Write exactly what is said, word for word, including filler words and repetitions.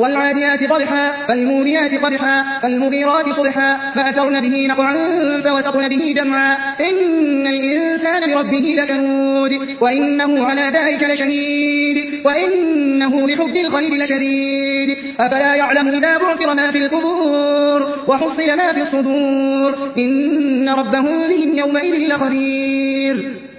والعاديات ضبحا فالموريات قدحا فالمغيرات صبحا فأثرن به نقعا فوسطن به جمعا إن الإنسان لربه لكنود وإنه على ذلك لشهيد وإنه لحب الخير لشديد أفلا يعلم إذا بعثر ما في القبور وحصل ما في الصدور إن ربهم بهم يومئذ لخبير.